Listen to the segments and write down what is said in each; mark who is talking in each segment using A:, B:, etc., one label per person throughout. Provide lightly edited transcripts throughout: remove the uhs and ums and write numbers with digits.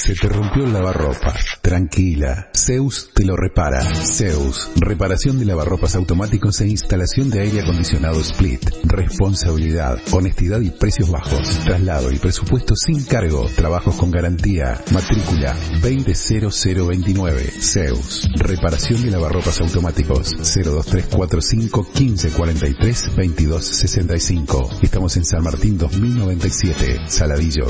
A: Se te rompió el lavarropa. Tranquila, Zeus te lo repara. Zeus, reparación de lavarropas automáticos e instalación de aire acondicionado split. Responsabilidad, honestidad y precios bajos. Traslado y presupuesto sin cargo. Trabajos con garantía. Matrícula 200029. Zeus, reparación de lavarropas automáticos. 02345 1543 2265. Estamos en San Martín 2097, Saladillo.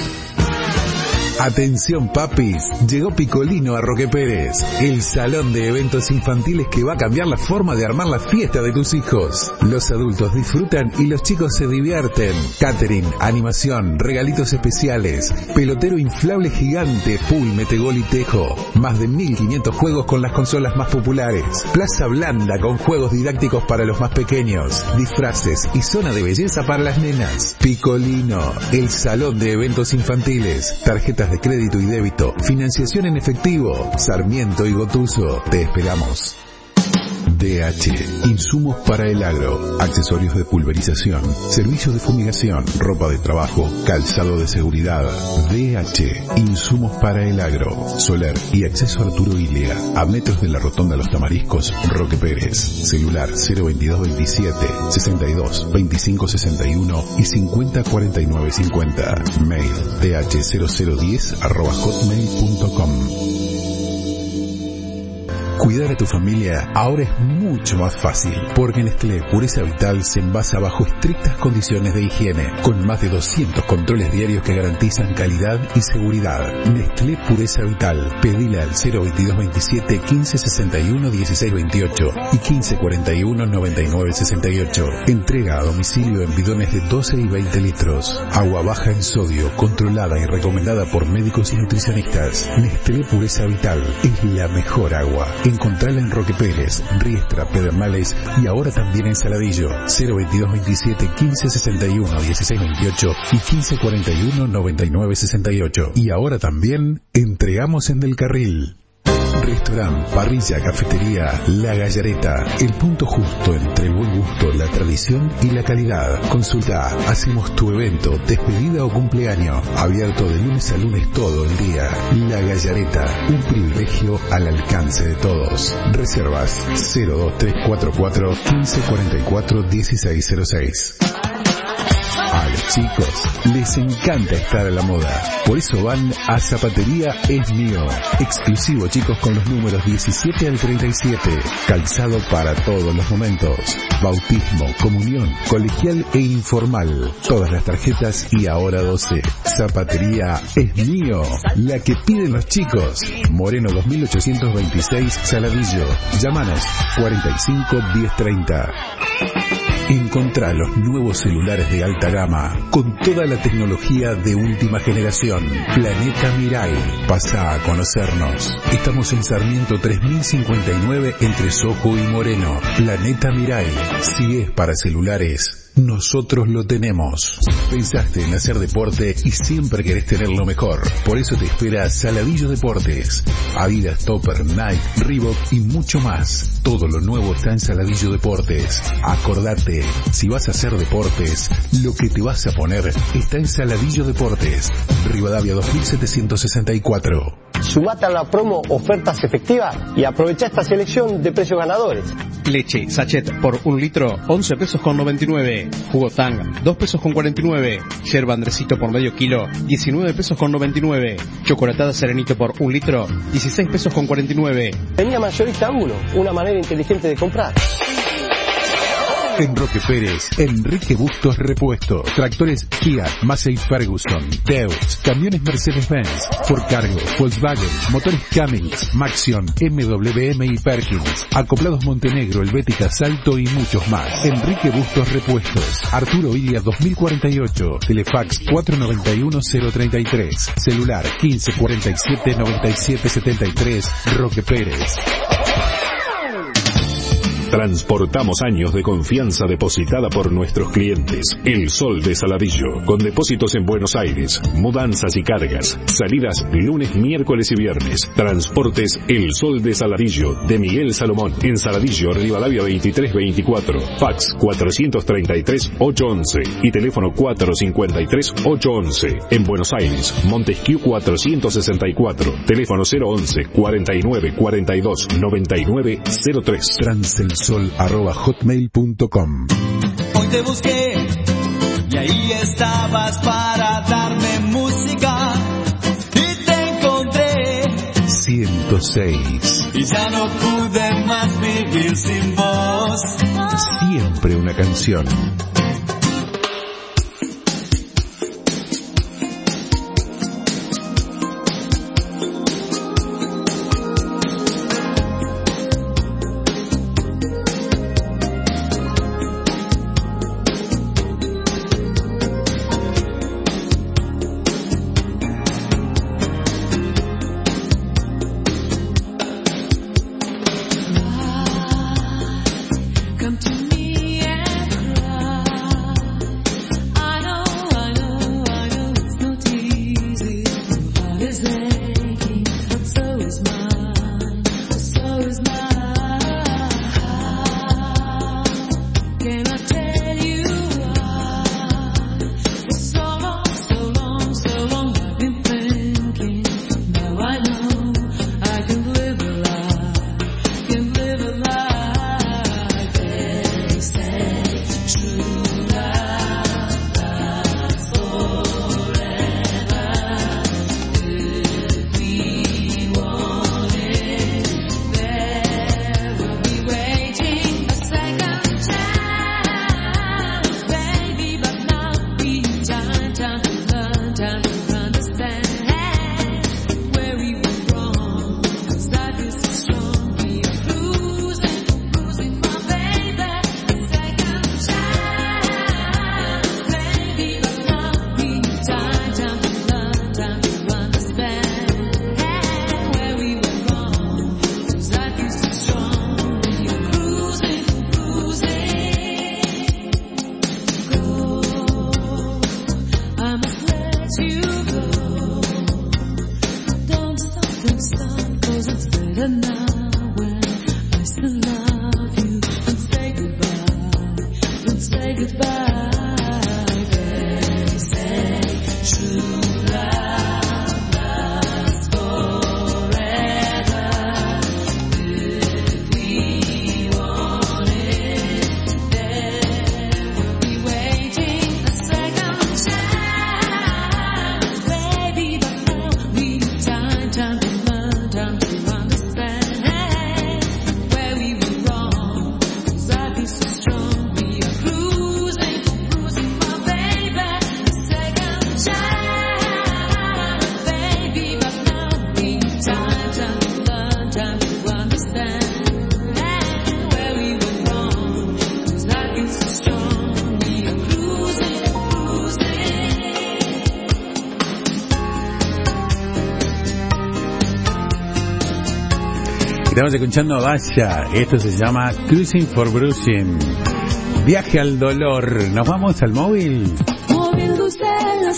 A: Atención papis, llegó Picolino a Roque Pérez, el salón de eventos infantiles que va a cambiar la forma de armar la fiesta de tus hijos. Los adultos disfrutan y los chicos se divierten. Catering, animación, regalitos especiales, pelotero inflable gigante, pool, metegol y tejo. Más de 1500 juegos con las consolas más populares. Plaza blanda con juegos didácticos para los más pequeños. Disfraces y zona de belleza para las nenas. Picolino, el salón de eventos infantiles. Tarjetas de crédito y débito, financiación en efectivo, Sarmiento y Gotuso. Te esperamos. DH, insumos para el agro, accesorios de pulverización, servicios de fumigación, ropa de trabajo, calzado de seguridad. DH, insumos para el agro, Soler y acceso Arturo Ilia, a metros de la rotonda Los Tamariscos, Roque Pérez. Celular 02227 62 25 61 y 50 49 50. Mail dh0010@hotmail.com. Cuidar a tu familia ahora es mucho más fácil, porque Nestlé Pureza Vital se envasa bajo estrictas condiciones de higiene, con más de 200 controles diarios que garantizan calidad y seguridad. Nestlé Pureza Vital, pedile al 02227 1561 1628 y 1541 9968. Entrega a domicilio en bidones de 12 y 20 litros. Agua baja en sodio, controlada y recomendada por médicos y nutricionistas. Nestlé Pureza Vital es la mejor agua. Encontrala en Roque Pérez, Riestra, Pedernales y ahora también en Saladillo. 02227 1561 1628 y 1541 9968. Y ahora también entregamos en Del Carril. Restaurant, parrilla, cafetería, La Gallareta, el punto justo entre el buen gusto, la tradición y la calidad. Consulta, hacemos tu evento, despedida o cumpleaños, abierto de lunes a lunes todo el día. La Gallareta, un privilegio al alcance de todos. Reservas 02344 1544 1606. A los chicos les encanta estar a la moda, por eso van a Zapatería Es Mío, exclusivo chicos con los números 17 al 37, calzado para todos los momentos, bautismo, comunión, colegial e informal, todas las tarjetas y ahora 12. Zapatería Es Mío, la que piden los chicos. Moreno 2826 Saladillo, llámanos 45 1030. Encontrá los nuevos celulares de alta gama con toda la tecnología de última generación. Planeta Mirai. Pasá a conocernos. Estamos en Sarmiento 3059 entre Sojo y Moreno. Planeta Mirai. Si es para celulares, nosotros lo tenemos. Pensaste en hacer deporte y siempre querés tener lo mejor. Por eso te espera Saladillo Deportes. Adidas, Topper, Nike, Reebok y mucho más. Todo lo nuevo está en Saladillo Deportes. Acordate, si vas a hacer deportes, lo que te vas a poner está en Saladillo Deportes. Rivadavia 2764.
B: Sumate a la promo Ofertas Efectivas y aprovecha esta selección de precios ganadores.
C: Leche sachet por 1 litro, 11 pesos con 99. Jugo Tang, 2 pesos con 49. Yerba Andresito por medio kilo, 19 pesos con 99. Chocolatada Serenito por 1 litro, 16 pesos con 49.
B: Tenía Mayorista Ángulo, una manera inteligente de comprar.
A: En Roque Pérez, Enrique Bustos Repuesto, tractores Kia, Massey Ferguson, Deutz, camiones Mercedes-Benz, Ford Cargo, Volkswagen, motores Cummins, Maxion, MWM y Perkins, acoplados Montenegro, Helvética, Salto y muchos más. Enrique Bustos Repuestos, Arturo Ilia 2048, Telefax 491-033, celular 1547-9773, Roque Pérez.
D: Transportamos años de confianza depositada por nuestros clientes. El Sol de Saladillo, con depósitos en Buenos Aires, mudanzas y cargas, salidas lunes, miércoles y viernes. Transportes El Sol de Saladillo, de Miguel Salomón, en Saladillo, Rivadavia 2324, fax 433-811 y teléfono 453-811. En Buenos Aires, Montesquieu 464, teléfono 011-4942-9903.
A: transelsol@hotmail.com.
E: Hoy te busqué y ahí estabas para darme música y te encontré
A: 106.
E: y ya no pude más vivir sin vos.
A: Siempre una canción.
F: Come to me and
A: Estamos escuchando Vaya, esto se llama Cruising for Bruising. Viaje al dolor. ¿Nos vamos al móvil?
F: Móvil dulce de la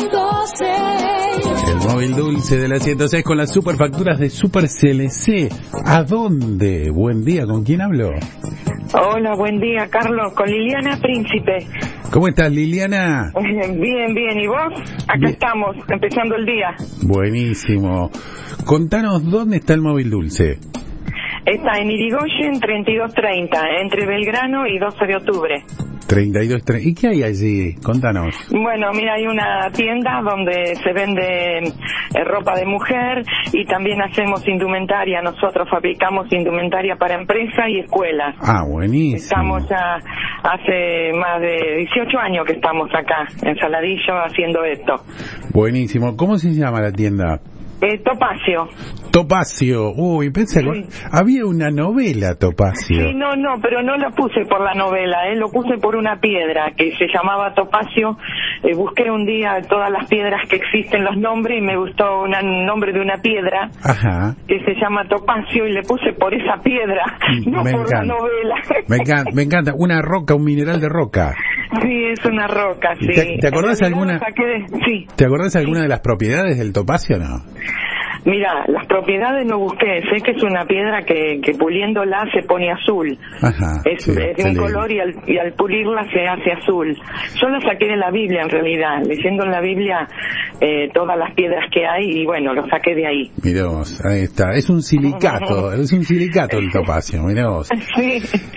F: 106.
A: El móvil dulce de la 106 con las superfacturas de Super CLC. ¿A dónde? Buen día, ¿con quién hablo?
G: Hola, buen día, Carlos, con Liliana Príncipe.
A: ¿Cómo estás, Liliana?
G: Bien, bien, ¿y vos? Acá bien. Estamos, empezando el día.
A: Buenísimo. Contanos, ¿dónde está el móvil dulce?
G: Está en Irigoyen 3230, entre Belgrano y 12 de octubre.
A: 3230. ¿Y qué hay allí? Contanos.
G: Bueno, mira, hay una tienda donde se vende ropa de mujer y también hacemos indumentaria. Nosotros fabricamos indumentaria para empresa y escuela.
A: Ah, buenísimo.
G: Estamos ya hace más de 18 años que estamos acá en Saladillo haciendo esto.
A: Buenísimo. ¿Cómo se llama la tienda?
G: Topacio.
A: Topacio. Uy, pensé,
G: Sí.
A: había una novela Topacio.
G: Sí, no, pero no lo puse por la novela, lo puse por una piedra que se llamaba Topacio. Busqué un día todas las piedras que existen, los nombres, y me gustó un nombre de una piedra
A: Ajá.
G: que se llama Topacio y le puse por esa piedra, no
A: Me
G: por
A: encanta.
G: la novela.
A: Me encanta. Una roca, un mineral de roca.
G: Sí, es una roca, sí.
A: ¿Te acordás
G: En realidad
A: alguna?
G: lo saqué sí.
A: ¿Te acordás alguna de las propiedades del Topacio o no?
G: Mira, las propiedades no busqué, sé que es una piedra que puliéndola se pone azul.
A: Ajá.
G: Es
A: sí,
G: de un
A: lindo.
G: color y al pulirla se hace azul. Yo lo saqué de la Biblia en realidad, leyendo en la Biblia todas las piedras que hay y bueno, lo saqué de ahí.
A: Mirá vos, ahí está. Es un silicato, el Topacio, mirá vos.
G: Sí.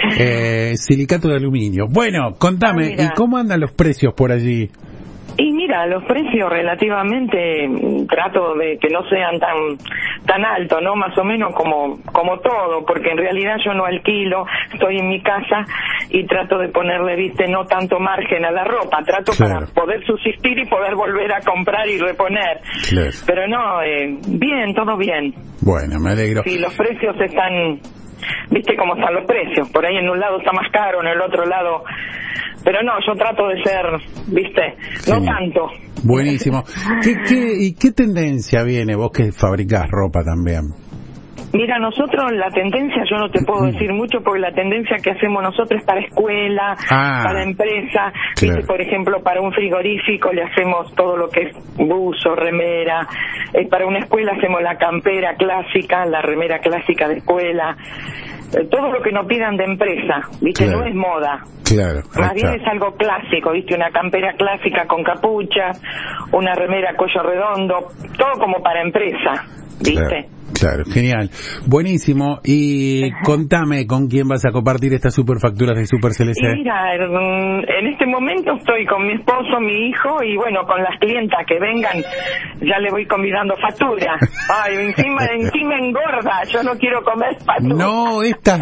A: Silicato de aluminio. Bueno, contame,
G: mira.
A: ¿y cómo andan los precios por allí?
G: Y mira, los precios relativamente trato de que no sean tan altos, ¿no? Más o menos como todo, porque en realidad yo no alquilo, estoy en mi casa y trato de ponerle, viste, no tanto margen a la ropa, trato
A: Claro.
G: para poder subsistir y poder volver a comprar y reponer.
A: Claro.
G: Pero no, bien, todo bien.
A: Bueno, me alegro.
G: Sí, los precios están, viste cómo están los precios, por ahí en un lado está más caro, en el otro lado... Pero no, yo trato de ser, viste, no
A: Genial.
G: tanto.
A: Buenísimo. ¿Y qué tendencia viene vos que fabricás ropa también?
G: Mira, nosotros la tendencia, yo no te puedo decir mucho porque la tendencia que hacemos nosotros es para escuela, para empresa,
A: claro.
G: ¿viste? Por ejemplo, para un frigorífico le hacemos todo lo que es buzo, remera, para una escuela hacemos la campera clásica, la remera clásica de escuela, todo lo que nos pidan de empresa, ¿viste?
A: Claro.
G: No es moda.
A: Claro.
G: Más bien es algo clásico, ¿viste? Una campera clásica con capucha, una remera cuello redondo, todo como para empresa, ¿viste?
A: Claro, genial. Buenísimo. Y contame con quién vas a compartir estas superfacturas de Super CLC.
G: Y mira, en este momento estoy con mi esposo, mi hijo y bueno, con las clientas que vengan, ya le voy convidando factura. Ay, encima engorda, yo no quiero comer factura.
A: No, estas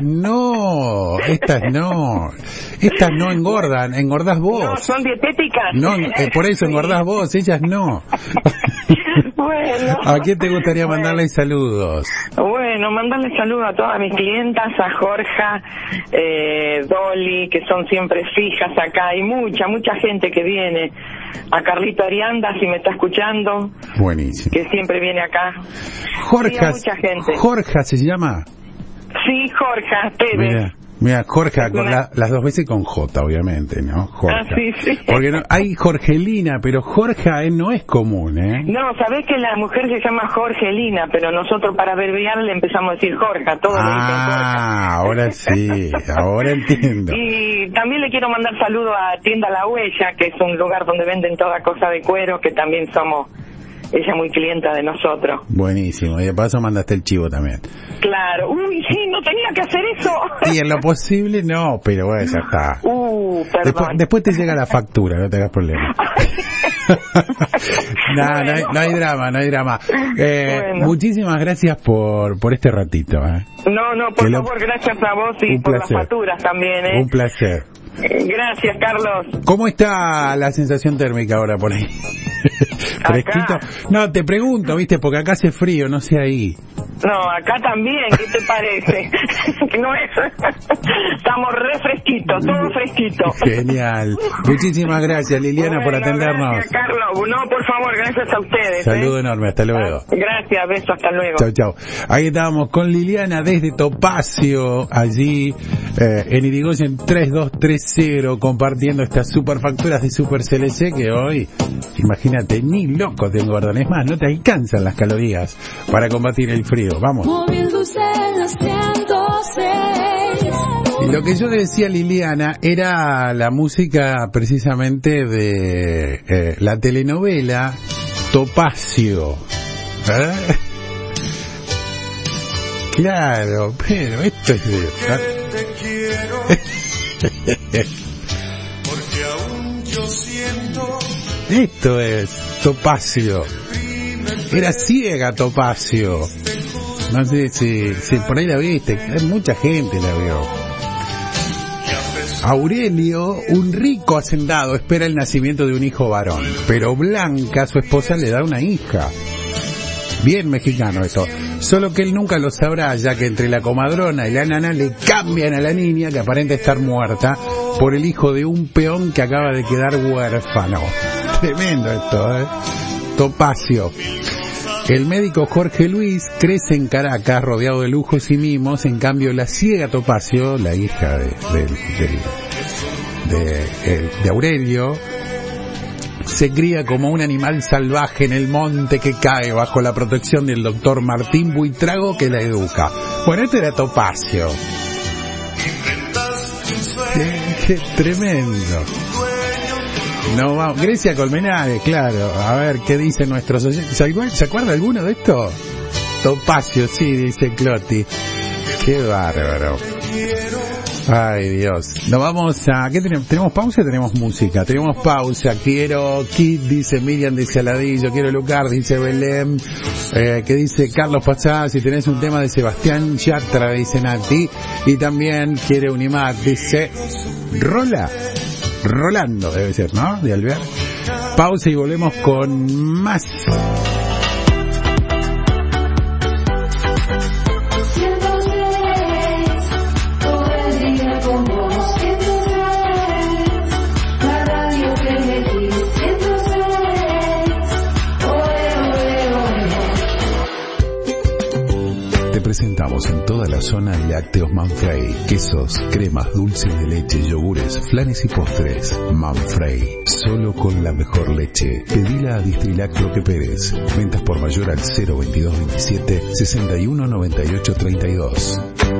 A: no engordan, engordás vos.
G: No, son dietéticas.
A: No, por eso engordás vos, ellas no.
G: Bueno.
A: ¿A quién te gustaría mandarle saludos?
G: Bueno, mandarle saludos a todas mis clientas, a Jorge, Dolly, que son siempre fijas acá, hay mucha gente que viene, a Carlito Arianda, si me está escuchando,
A: Buenísimo.
G: que siempre viene acá.
A: Jorge,
G: Sí, a mucha gente.
A: Jorge se llama.
G: Sí, Jorge Pérez.
A: Mira, Jorge, con las dos veces con J, obviamente, ¿no? Jorge.
G: Sí.
A: Porque no, hay Jorgelina, pero Jorge no es común, ¿eh?
G: No, sabés que la mujer se llama Jorgelina, pero nosotros para abreviar le empezamos a decir Jorge, todos le dicen Jorge.
A: Ahora sí, ahora entiendo.
G: Y también le quiero mandar saludos a Tienda La Huella, que es un lugar donde venden toda cosa de cuero, que también somos, ella muy clienta de nosotros.
A: Buenísimo, y de paso mandaste el chivo también.
G: Claro, uy, sí, no tenía que hacer eso.
A: Y en lo posible no, pero bueno, ya está.
G: Perdón.
A: Después te llega la factura, no te hagas problema. No hay drama.
G: Bueno.
A: Muchísimas gracias por este ratito.
G: No, por favor, gracias a vos y por las facturas también.
A: Un placer.
G: Gracias, Carlos.
A: ¿Cómo está la sensación térmica ahora por ahí? ¿Fresquito? No, te pregunto, viste, porque acá hace frío, no sé ahí.
G: No, acá también, ¿qué te parece? No es... Estamos re fresquitos, todo fresquito.
A: Genial. Muchísimas gracias, Liliana, por atendernos.
G: Gracias, Carlos. No, por favor, gracias a ustedes.
A: Saludo enorme, hasta luego.
G: Gracias, beso, hasta luego.
A: Chau. Ahí estábamos con Liliana desde Topacio, allí en Irigoyen 3230, compartiendo estas superfacturas de Super CLC que hoy, imagínate, ni loco te engordan. Es más, no te alcanzan las calorías para combatir el frío. Vamos. Y lo que yo le decía a Liliana era la música precisamente de la telenovela Topacio. Claro, pero esto es
E: Te quiero, porque aún yo siento.
A: Esto es Topacio. Era ciega Topacio. No sé si por ahí la viste. Mucha gente la vio. Aurelio, un rico hacendado, espera el nacimiento de un hijo varón, pero Blanca, su esposa, le da una hija. Bien mexicano esto. Solo que él nunca lo sabrá, ya que entre la comadrona y la nana le cambian a la niña, que aparenta estar muerta, por el hijo de un peón que acaba de quedar huérfano. Tremendo esto, Topacio. El médico Jorge Luis crece en Caracas rodeado de lujos y mimos. En cambio la ciega Topacio, la hija de Aurelio, se cría como un animal salvaje en el monte que cae bajo la protección del doctor Martín Buitrago, que la educa. Bueno, este era Topacio. Qué tremendo. No, vamos. Grecia Colmenares, claro. A ver, ¿qué dicen nuestros oyentes? ¿Se acuerda alguno de esto? Topacio, sí, dice Cloti. Qué bárbaro. Ay, Dios. Nos vamos a... ¿Qué tenemos? ¿Tenemos pausa o tenemos música? Tenemos pausa. Quiero Kid, dice Miriam de Saladillo. Quiero Lucar, dice Belén. Que dice Carlos Pachá. Si tenés un tema de Sebastián Yatra, dice Nati. Y también quiere Unimac, dice Rolando, debe ser, ¿no? De Alvear. Pausa y volvemos con más. Presentamos en toda la zona lácteos Manfrey, quesos, cremas, dulces de leche, yogures, flanes y postres. Manfrey, solo con la mejor leche. Pedila a Distrilac Roque Pérez. Ventas por mayor al 02227 6198 32.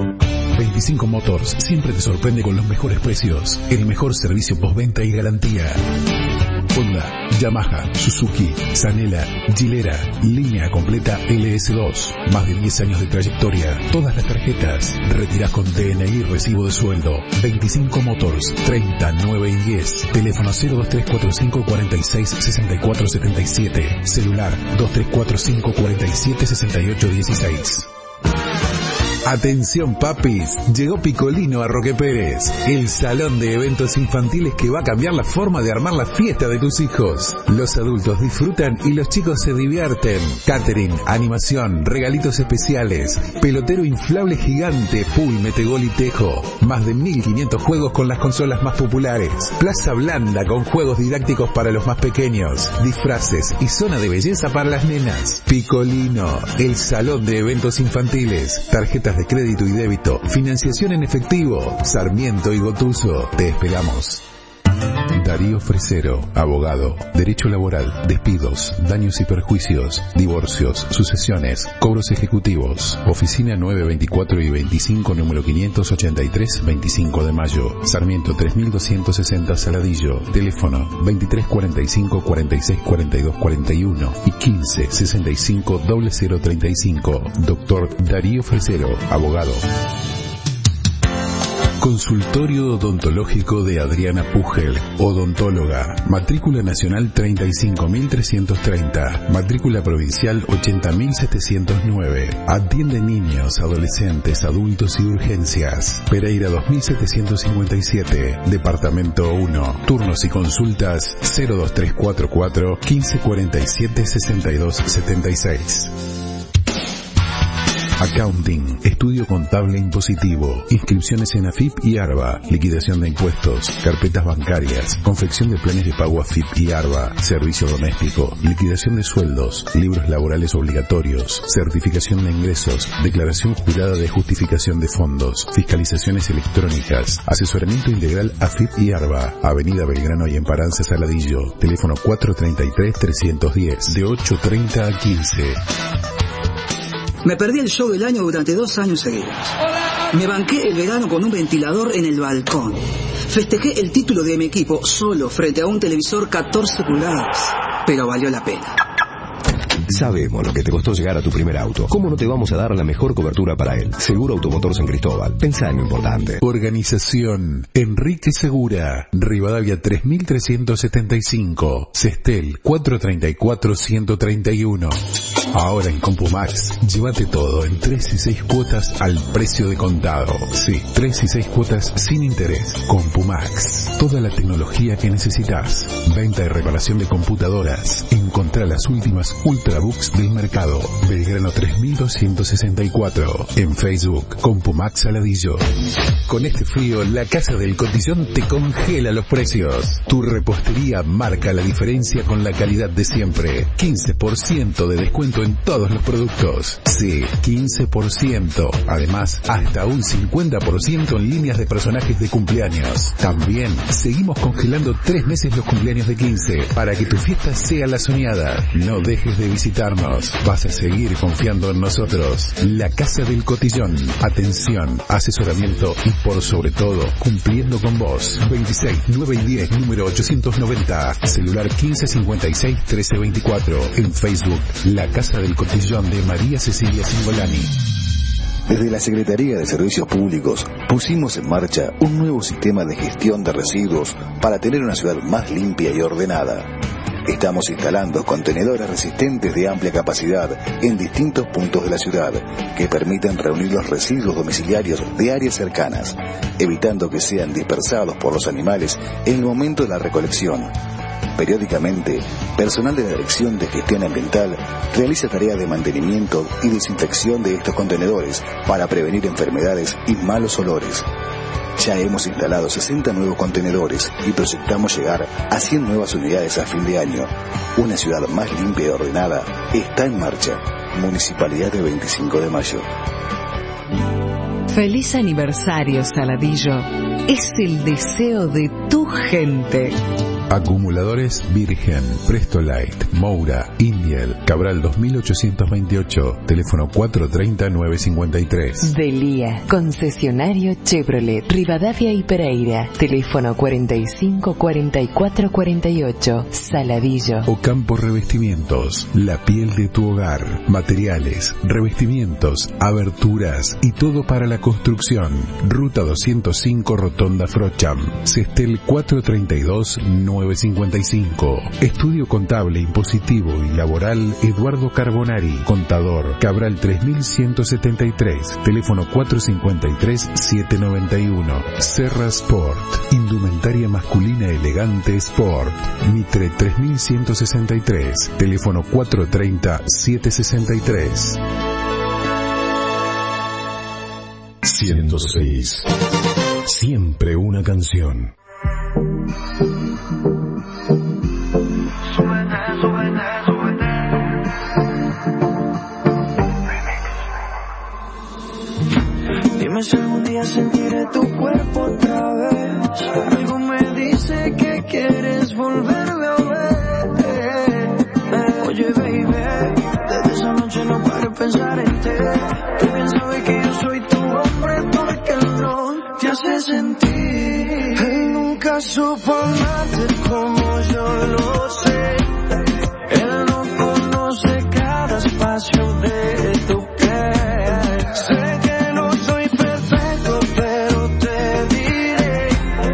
A: 25 Motors siempre te sorprende con los mejores precios, el mejor servicio postventa y garantía. Honda, Yamaha, Suzuki, Sanela, Gilera, línea completa LS2. Más de 10 años de trayectoria. Todas las tarjetas. Retirás con DNI y recibo de sueldo. 25 Motors, 30, 9 y 10. Teléfono 02345 46 64 77. Celular 2345 47 68 16. Atención papis, llegó Picolino a Roque Pérez, el salón de eventos infantiles que va a cambiar la forma de armar la fiesta de tus hijos. Los adultos disfrutan y los chicos se divierten. Catering, animación, regalitos especiales, pelotero inflable gigante, pool, metegol y tejo. Más de 1500 juegos con las consolas más populares. Plaza blanda con juegos didácticos para los más pequeños. Disfraces y zona de belleza para las nenas. Picolino, el salón de eventos infantiles. Tarjetas de crédito y débito, financiación en efectivo, Sarmiento y Gotuso. Te esperamos. Darío Fresero, abogado, derecho laboral, despidos, daños y perjuicios, divorcios, sucesiones, cobros ejecutivos. Oficina 924 y 25, número 583, 25 de mayo. Sarmiento 3260 Saladillo. Teléfono 2345 46 42 41 y 15 65 0035. Doctor Darío Fresero, abogado. Consultorio odontológico de Adriana Pugel, odontóloga, matrícula nacional 35.330, matrícula provincial 80.709, atiende niños, adolescentes, adultos y urgencias. Pereira 2757, departamento 1, turnos y consultas 02344 1547 6276. Accounting, estudio contable impositivo, inscripciones en AFIP y ARBA, liquidación de impuestos, carpetas bancarias, confección de planes de pago AFIP y ARBA, servicio doméstico, liquidación de sueldos, libros laborales obligatorios, certificación de ingresos, declaración jurada de justificación de fondos, fiscalizaciones electrónicas, asesoramiento integral AFIP y ARBA, Avenida Belgrano y Emparanza Saladillo, teléfono 433-310, de 8:30 a 15.
H: Me perdí el show del año durante 2 años seguidos. Me banqué el verano con un ventilador en el balcón. Festejé el título de mi equipo solo frente a un televisor 14 pulgadas. Pero valió la pena.
I: Sabemos lo que te costó llegar a tu primer auto. ¿Cómo no te vamos a dar la mejor cobertura para él? Seguro Automotor San Cristóbal. Pensá en lo importante.
A: Organización Enrique Segura, Rivadavia 3375, Sestel 434-131. Ahora en Compumax, llévate todo en 3 y 6 cuotas al precio de contado. Sí, 3 y 6 cuotas sin interés. Compumax, toda la tecnología que necesitas. Venta y reparación de computadoras. Encontrá las últimas Ultrabooks del mercado. Belgrano 3264. En Facebook, Compumax Saladillo. Con este frío, la Casa del Cotillón te congela los precios. Tu repostería marca la diferencia con la calidad de siempre. 15% de descuento en todos los productos. Sí, 15%. Además, hasta un 50% en líneas de personajes de cumpleaños. También seguimos congelando 3 meses los cumpleaños de 15 para que tu fiesta sea la soñada. No dejes de visitarnos. Vas a seguir confiando en nosotros. La Casa del Cotillón. Atención, asesoramiento y por sobre todo, cumpliendo con vos. 26 9 y 10, número 890. Celular 1556 1324. En Facebook, La Casa del Cotillón de María Cecilia Cingolani.
J: Desde la Secretaría de Servicios Públicos pusimos en marcha un nuevo sistema de gestión de residuos para tener una ciudad más limpia y ordenada. Estamos instalando contenedores resistentes de amplia capacidad en distintos puntos de la ciudad que permiten reunir los residuos domiciliarios de áreas cercanas, evitando que sean dispersados por los animales en el momento de la recolección. Periódicamente, personal de la Dirección de Gestión Ambiental realiza tareas de mantenimiento y desinfección de estos contenedores para prevenir enfermedades y malos olores. Ya hemos instalado 60 nuevos contenedores y proyectamos llegar a 100 nuevas unidades a fin de año. Una ciudad más limpia y ordenada está en marcha. Municipalidad de 25 de Mayo.
K: Feliz aniversario, Saladillo. Es el deseo de tu gente.
A: Acumuladores Virgen, Prestolite, Moura, Indiel, Cabral 2828, teléfono 430-953.
K: Delía, concesionario Chevrolet, Rivadavia y Pereira, teléfono 45-4448, Saladillo.
A: Ocampo Revestimientos, la piel de tu hogar, materiales, revestimientos, aberturas y todo para la construcción. Ruta 205, Rotonda Frocham, Sestel 432-955. Estudio contable, impositivo y laboral Eduardo Carbonari. Contador Cabral 3173. Teléfono 453-791. Serra Sport. Indumentaria masculina elegante Sport. Mitre 3163. Teléfono 430-763.
D: 106. Siempre una canción.
E: Dime si algún día sentiré tu cuerpo otra vez. Algo me dice que quieres volverme a ver. Oye baby, desde esa noche no paro de pensar en ti. Tú bien sabes que yo soy tu hombre porque no te hace sentir. Él nunca supo amarte como yo lo sé. Él no conoce cada espacio de tu piel. Sé que no soy perfecto, pero te diré.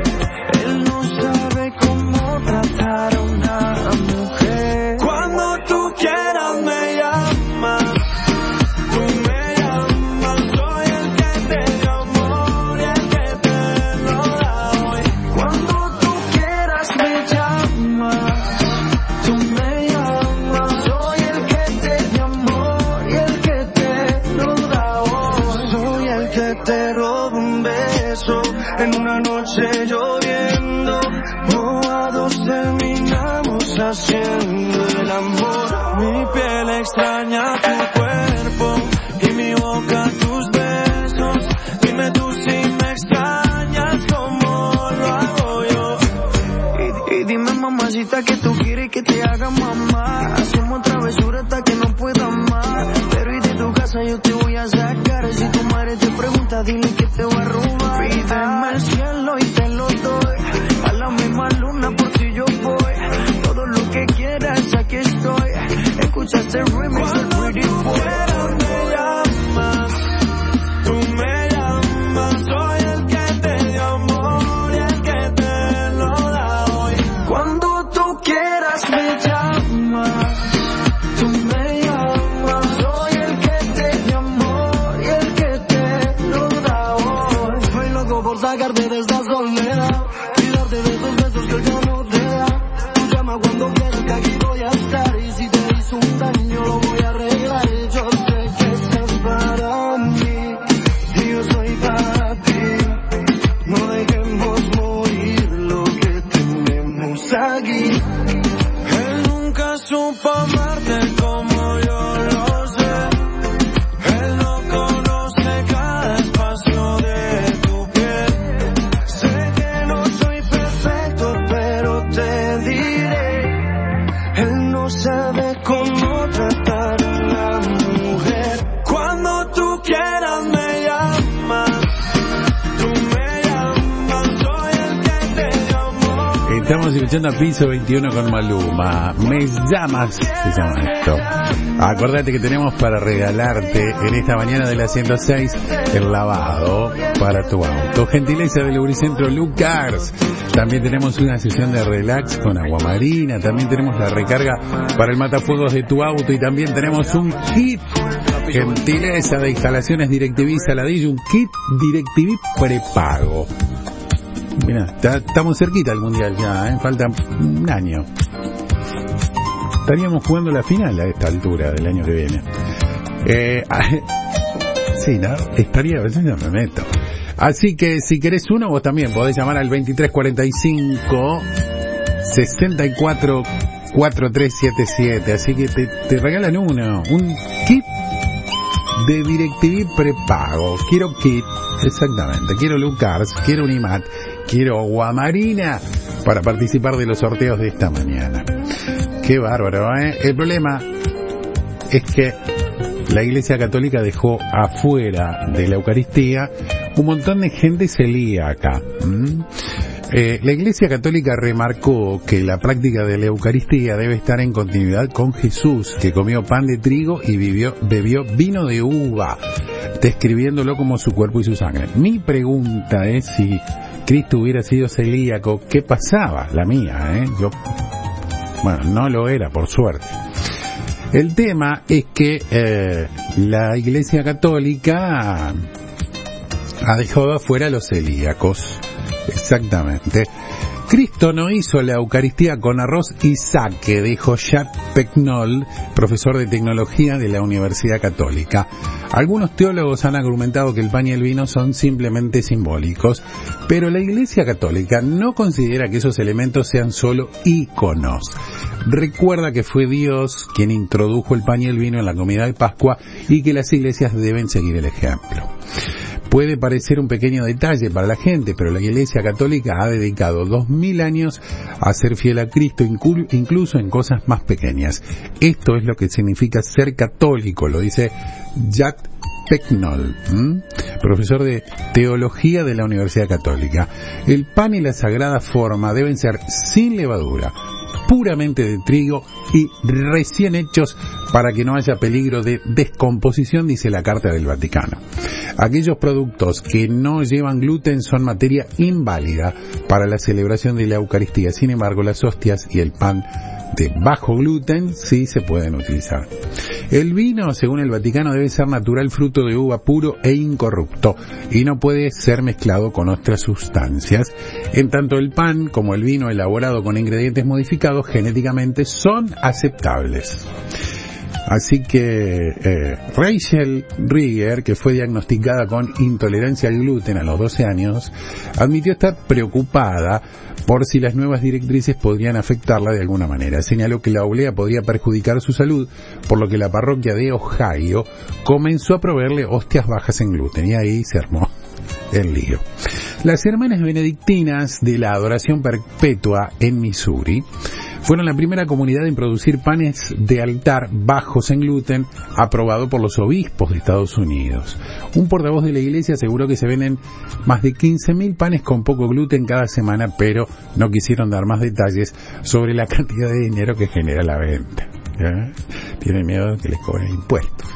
E: Él no sabe cómo tratar a una mujer. Cuando tú quieras me llamas. Tú me llamas. Soy el que te dio amor y el que te lo da hoy. Cuando tú quieras me llamas. Tú me llamas. Soy el que te dio amor y el que te lo da hoy. Soy el que te roba un beso en una noche lloviendo. Mojados terminamos haciendo el amor. Mi piel extraña tu cuerpo y mi boca tus besos. Dime tú si me extrañas como lo hago yo. Y dime mamacita que tú quieres que te haga mamá. Hacemos travesura hasta que no pueda más. Pero y de tu casa yo te voy a sacar. Si tu madre te pregunta dile que te va a robar. Pídeme el cielo y te lo doy. A la misma luna por si yo voy. Todo lo que quieras aquí estoy. Escuchaste el remix del Pretty Boy. Me llamas, tú me llamas. Soy el que te dio amor y el que te lo da hoy. Cuando tú quieras me llamas. Tú me llamas.
A: Estamos escuchando a Piso 21 con Maluma. Me llamas, se llama esto. Acordate que tenemos para regalarte en esta mañana de la 106 el lavado para tu auto. Gentileza del Lubricentro Lucars. También tenemos una sesión de relax con agua marina. También tenemos la recarga para el matafuegos de tu auto. Y también tenemos un kit. Gentileza de instalaciones DirecTV Saladillo. Un kit DirecTV prepago. Mirá, estamos cerquita del mundial ya, falta un año. Estaríamos jugando la final a esta altura del año que viene. Sí, ¿no? Estaría, yo me meto. Así que si querés uno, vos también podés llamar al 2345 64 4377. Así que te regalan uno, un kit de DirecTV prepago. Quiero kit, exactamente. Quiero Lucars, quiero un IMAT, quiero agua marina para participar de los sorteos de esta mañana. Qué bárbaro, ¿eh? El problema es que la Iglesia Católica dejó afuera de la Eucaristía un montón de gente celíaca. La Iglesia Católica remarcó que la práctica de la Eucaristía debe estar en continuidad con Jesús, que comió pan de trigo y bebió vino de uva, describiéndolo como su cuerpo y su sangre. Mi pregunta es si Cristo hubiera sido celíaco, ¿qué pasaba? La mía, bueno, no lo era, por suerte. El tema es que la Iglesia Católica ha dejado afuera a los celíacos. Exactamente. Cristo no hizo la Eucaristía con arroz y saque, dijo Jacques Pecknold, profesor de tecnología de la Universidad Católica. Algunos teólogos han argumentado que el pan y el vino son simplemente simbólicos, pero la Iglesia Católica no considera que esos elementos sean solo íconos. Recuerda que fue Dios quien introdujo el pan y el vino en la comida de Pascua y que las iglesias deben seguir el ejemplo. Puede parecer un pequeño detalle para la gente, pero la Iglesia Católica ha dedicado 2000 años a ser fiel a Cristo, incluso en cosas más pequeñas. Esto es lo que significa ser católico, lo dice Jacques Pecknold, profesor de teología de la Universidad Católica. El pan y la sagrada forma deben ser sin levadura, puramente de trigo y recién hechos para que no haya peligro de descomposición, dice la Carta del Vaticano. Aquellos productos que no llevan gluten son materia inválida para la celebración de la Eucaristía. Sin embargo, las hostias y el pan de bajo gluten sí se pueden utilizar. El vino, según el Vaticano, debe ser natural, fruto de uva puro e incorrupto, y no puede ser mezclado con otras sustancias. En tanto el pan, como el vino elaborado con ingredientes modificados genéticamente, son aceptables. Así que Rachel Rieger, que fue diagnosticada con intolerancia al gluten a los 12 años, admitió estar preocupada por si las nuevas directrices podrían afectarla de alguna manera. Señaló que la oblea podría perjudicar su salud, por lo que la parroquia de Ohio comenzó a proveerle hostias bajas en gluten, y ahí se armó el lío. Las hermanas benedictinas de la Adoración Perpetua en Missouri fueron la primera comunidad en producir panes de altar bajos en gluten, aprobado por los obispos de Estados Unidos. Un portavoz de la iglesia aseguró que se venden más de 15.000 panes con poco gluten cada semana, pero no quisieron dar más detalles sobre la cantidad de dinero que genera la venta. Tienen miedo de que les cobren impuestos.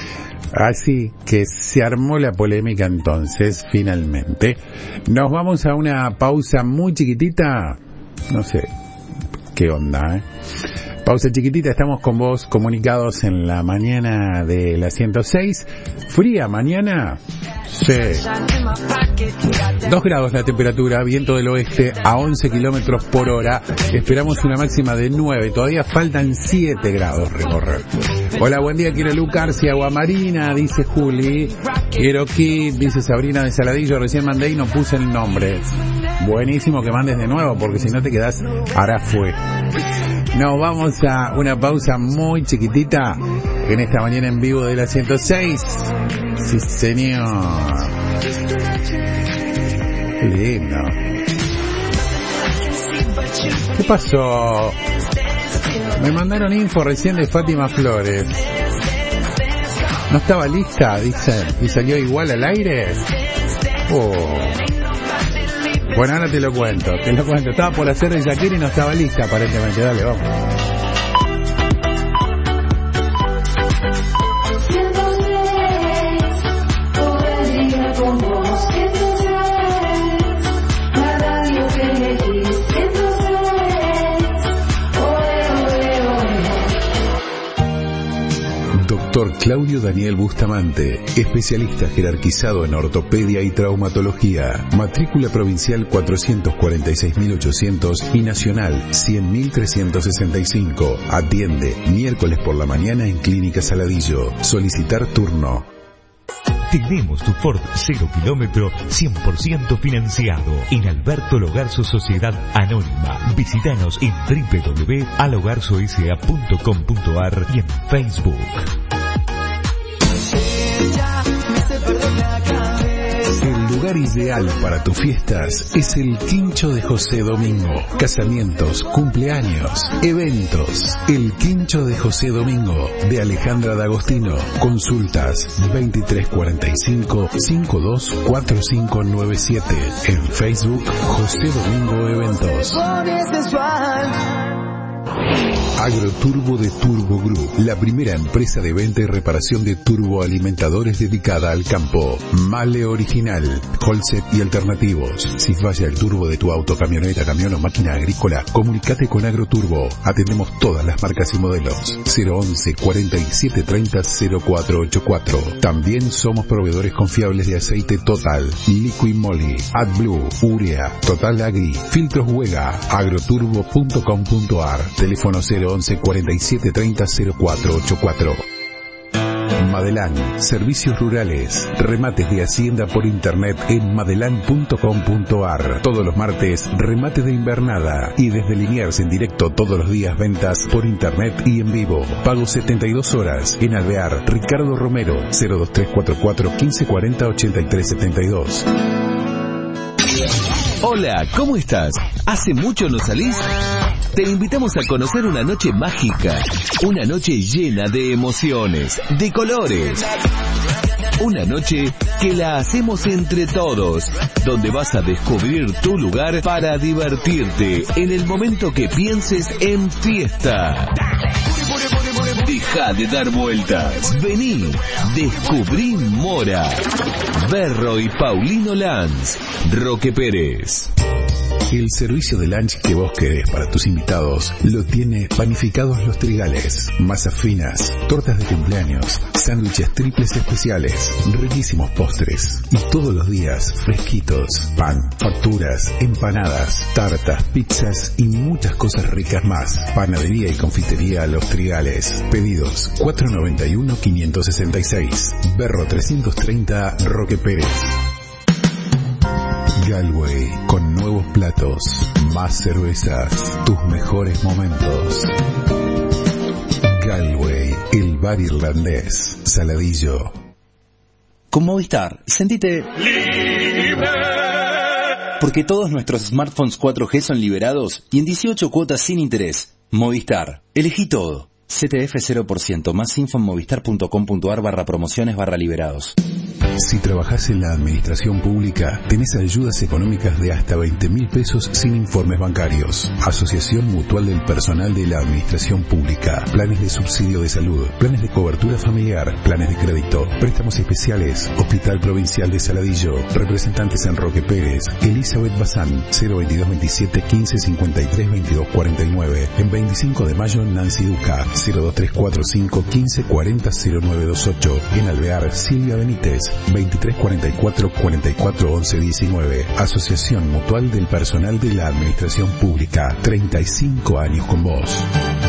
A: Así que se armó la polémica entonces, finalmente. Nos vamos a una pausa muy chiquitita, no sé qué onda, Pausa chiquitita, estamos con vos comunicados en la mañana de la 106. Fría mañana, sí. 2 grados la temperatura, viento del oeste a 11 kilómetros por hora. Esperamos una máxima de 9, todavía faltan 7 grados recorrer. Hola, buen día, quiero Lucars y agua marina, dice Juli. Quiero kit, dice Sabrina de Saladillo, recién mandé y no puse el nombre. Buenísimo que mandes de nuevo, porque si no te quedás, ahora fue. Nos vamos a una pausa muy chiquitita en esta mañana en vivo de la 106. Sí, señor. Qué lindo. ¿Qué pasó? Me mandaron info recién de Fátima Flores. ¿No estaba lista, dicen, y salió igual al aire? Oh. Bueno, ahora te lo cuento. Estaba por hacer de Shakira y no estaba lista aparentemente. Dale, vamos. Doctor Claudio Daniel Bustamante, especialista jerarquizado en ortopedia y traumatología, matrícula provincial 446.800 y nacional 100.365. Atiende miércoles por la mañana en Clínica Saladillo. Solicitar turno.
L: Tenemos tu Ford 0 kilómetro 100% financiado en Alberto Logarzo Sociedad Anónima. Visítanos en www.alogarzosa.com.ar y en Facebook.
A: El lugar ideal para tus fiestas es el Quincho de José Domingo. Casamientos, cumpleaños, eventos. El Quincho de José Domingo, de Alejandra D'Agostino. Consultas 2345-524597. En Facebook, José Domingo Eventos. Agroturbo de Turbo Group, la primera empresa de venta y reparación de turboalimentadores dedicada al campo. Male original, Holset y alternativos. Si falla el turbo de tu auto, camioneta, camión o máquina agrícola, comunícate con Agroturbo. Atendemos todas las marcas y modelos. 011 47 30 0484. También somos proveedores confiables de aceite Total, Liquid Moly, AdBlue, Urea, Total Agri, Filtros Huega, agroturbo.com.ar. Teléfono 011 47 30 0484. Madelán, servicios rurales, remates de hacienda por internet en madelan.com.ar. Todos los martes, remate de invernada y desde Liniers en directo todos los días ventas por internet y en vivo. Pago 72 horas en Alvear. Ricardo Romero, 02344 1540 8372.
M: Hola, ¿cómo estás? ¿Hace mucho no salís? Te invitamos a conocer una noche mágica, una noche llena de emociones, de colores. Una noche que la hacemos entre todos, donde vas a descubrir tu lugar para divertirte en el momento que pienses en fiesta. Deja de dar vueltas. Vení, descubrí Mora. Berro y Paulino Lanz. Roque Pérez.
A: El servicio de lunch que vos querés para tus invitados lo tiene Panificados Los Trigales. Masas finas, tortas de cumpleaños, sándwiches triples especiales, riquísimos postres y todos los días fresquitos. Pan, facturas, empanadas, tartas, pizzas y muchas cosas ricas más. Panadería y confitería Los Trigales. Pedidos 491-566. Berro 330, Roque Pérez. Galway, con nuevos platos, más cervezas, tus mejores momentos. Galway, el bar irlandés, Saladillo.
N: Con Movistar, sentite libre. Porque todos nuestros smartphones 4G son liberados y en 18 cuotas sin interés. Movistar, elegí todo. CTF 0%, más info en movistar.com.ar/promociones/liberados.
A: Si trabajás en la administración pública, tenés ayudas económicas de hasta 20.000 pesos sin informes bancarios. Asociación Mutual del Personal de la Administración Pública. Planes de subsidio de salud, planes de cobertura familiar, planes de crédito, préstamos especiales. Hospital Provincial de Saladillo. Representantes en Roque Pérez, Elizabeth Bazán, 02227 1553 2249. En 25 de mayo, Nancy Duca, 02345 1540 0928. En Alvear, Silvia Benítez, 2344 44 11 19. Asociación Mutual del Personal de la Administración Pública. 35 años con vos.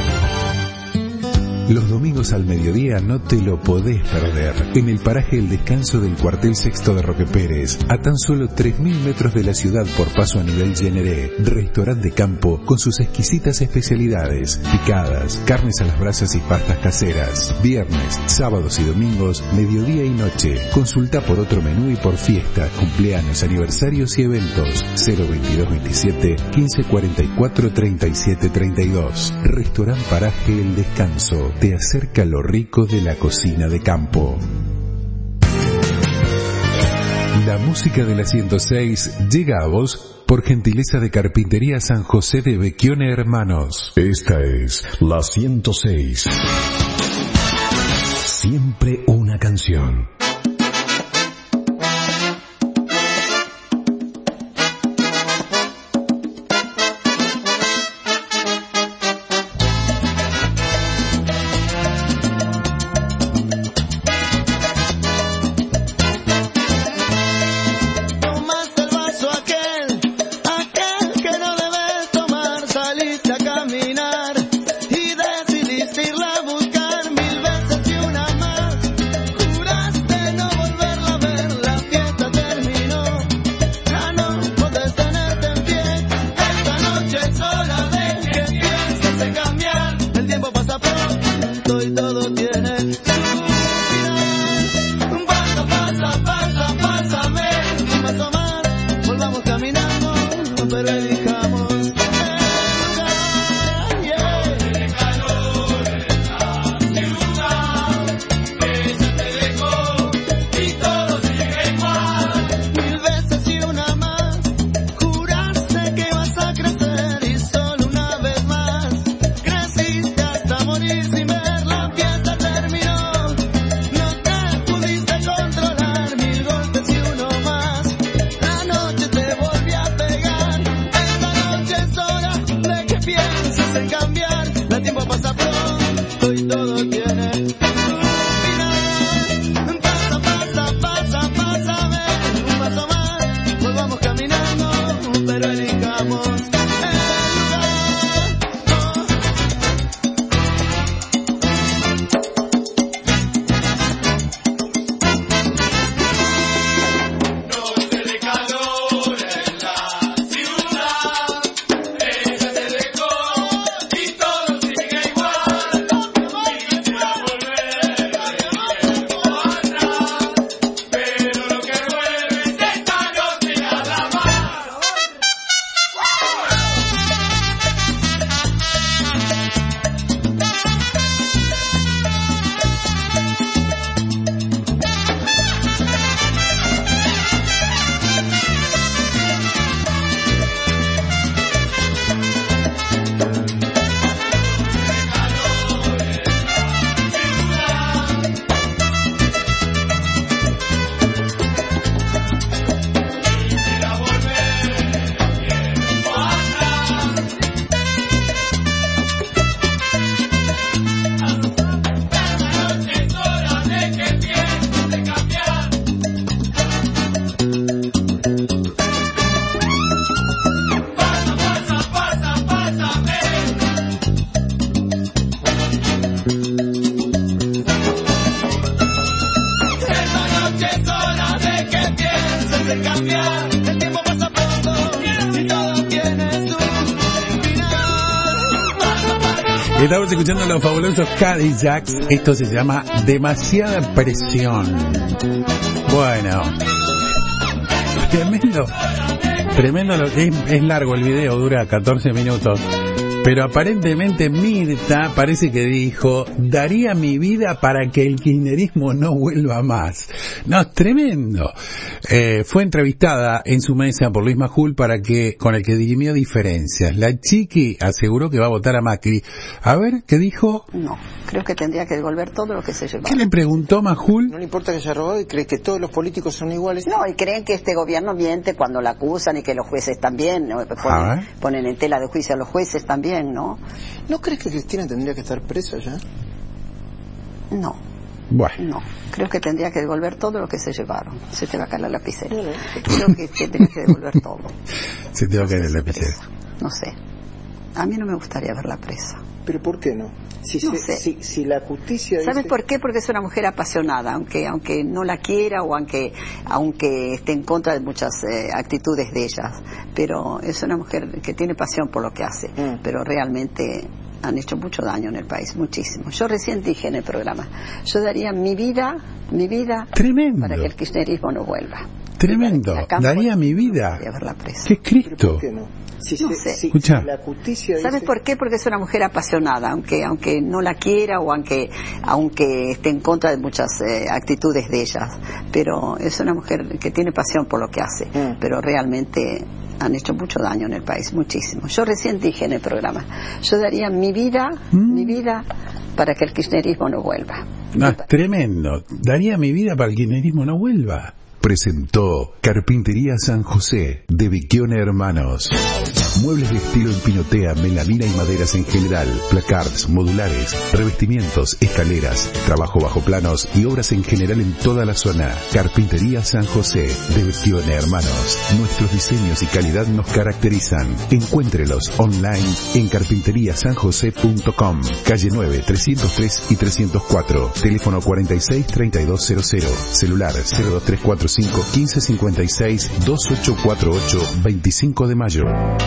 A: Los domingos al mediodía no te lo podés perder. En el paraje El Descanso del Cuartel Sexto de Roque Pérez, a tan solo 3.000 metros de la ciudad por paso a nivel Generé, restaurante de campo con sus exquisitas especialidades, picadas, carnes a las brasas y pastas caseras. Viernes, sábados y domingos, mediodía y noche. Consulta por otro menú y por fiesta, cumpleaños, aniversarios y eventos. 02227 1544 37 32. Restaurante Paraje El Descanso. Te acerca lo rico de la cocina de campo. La música de la 106 llega a vos por gentileza de Carpintería San José de Vecchione Hermanos.
D: Esta es la 106. Siempre una canción.
A: Estamos escuchando a los fabulosos Cadillacs. Esto se llama Demasiada Presión. Bueno, tremendo lo que es largo el video, dura 14 minutos. Pero aparentemente Mirta parece que dijo: daría mi vida para que el kirchnerismo no vuelva más. No, es tremendo. Fue entrevistada en su mesa por Luis Majul con el que dirimió diferencias. La chiqui aseguró que va a votar a Macri. A ver, ¿qué dijo?
O: No, creo que tendría que devolver todo lo que se llevó.
A: ¿Qué le preguntó Majul?
P: No le importa que haya robado y cree que todos los políticos son iguales.
O: No, y creen que este gobierno miente cuando la acusan y que los jueces también, ¿no? Ponen en tela de juicio a los jueces también, ¿no?
P: ¿No crees que Cristina tendría que estar presa ya?
O: No.
A: Bueno.
O: No, creo que tendría que devolver todo lo que se llevaron. Se te va a caer la lapicera. Creo que tendría que devolver todo.
A: Se te va a caer la lapicera.
O: No sé. A mí no me gustaría verla presa.
P: ¿Pero por qué no? Si la justicia
O: ¿Sabes
P: dice...
O: por qué? Porque es una mujer apasionada, aunque no la quiera o aunque esté en contra de muchas actitudes de ellas. Pero es una mujer que tiene pasión por lo que hace. Pero realmente han hecho mucho daño en el país, muchísimo. Yo recién dije en el programa, yo daría mi vida
A: tremendo
O: para que el kirchnerismo no vuelva.
A: Tremendo. Daría mi vida. ¿Qué es Cristo?
P: ¿Por qué no?
O: No sé.
A: Escucha.
P: La justicia
O: ¿Sabes
P: dice...
O: por qué? Porque es una mujer apasionada, aunque no la quiera o aunque esté en contra de muchas actitudes de ellas, pero es una mujer que tiene pasión por lo que hace, pero realmente han hecho mucho daño en el país, muchísimo. Yo recién dije en el programa, yo daría mi vida para que el kirchnerismo no vuelva.
A: No, es tremendo. Daría mi vida para que el kirchnerismo no vuelva.
D: Presentó Carpintería San José de Vicchione Hermanos. Muebles de estilo en pinotea, melamina y maderas en general, placards, modulares, revestimientos, escaleras, trabajo bajo planos y obras en general en toda la zona. Carpintería San José de Vicchione Hermanos. Nuestros diseños y calidad nos caracterizan. Encuéntrelos online en carpinteriasanjose.com. Calle 9, 303 y 304. Teléfono 463200. Celular 02345 1556 2848 25 de mayo.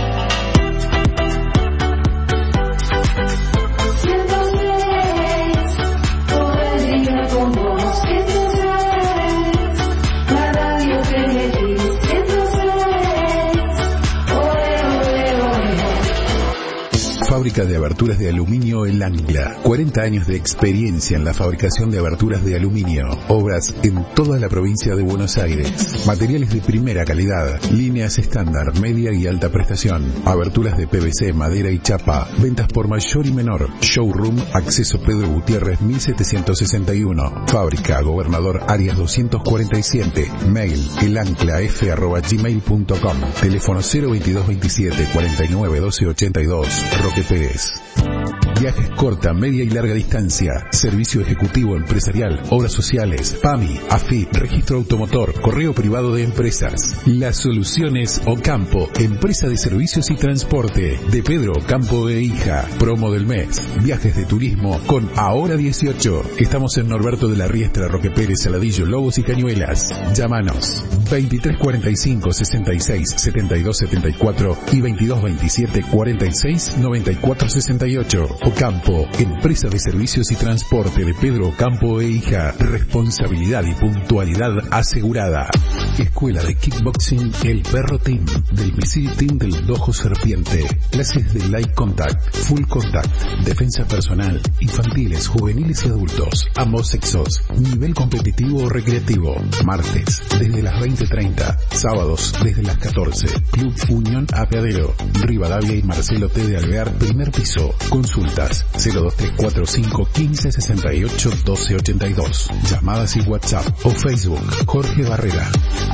A: Fábrica de aberturas de aluminio El Ancla. 40 años de experiencia en la fabricación de aberturas de aluminio. Obras en toda la provincia de Buenos Aires. Materiales de primera calidad. Líneas estándar, media y alta prestación. Aberturas de PVC, madera y chapa. Ventas por mayor y menor. Showroom, acceso Pedro Gutiérrez 1761. Fábrica Gobernador Arias 247. Mail elanclaf@gmail.com. Teléfono 02227 49 12 82. Roque Pérez. Viajes corta, media y larga distancia, servicio ejecutivo empresarial, obras sociales, PAMI, AFIP, registro automotor, correo privado de empresas. Las soluciones Ocampo, empresa de servicios y transporte, de Pedro Ocampo e Hija. Promo del mes, viajes de turismo con Ahora 18. Estamos en Norberto de la Riestra, Roque Pérez, Saladillo, Lobos y Cañuelas. Llámanos 2345 66 72 74 y 2227 46 94 68. Ocampo, empresa de servicios y transporte de Pedro Ocampo e Hija. Responsabilidad y puntualidad asegurada. Escuela de Kickboxing El Perro Team, del Misil Team del Dojo Serpiente. Clases de Light Contact, Full Contact, defensa personal, infantiles, juveniles y adultos, ambos sexos, nivel competitivo o recreativo. Martes, desde las 20:30, sábados, desde las 14. Club Unión Apeadero, Rivadavia y Marcelo T. de Alvear, primer piso. Consultas 02345 1568 1282. Llamadas y WhatsApp o Facebook Jorge Barrera.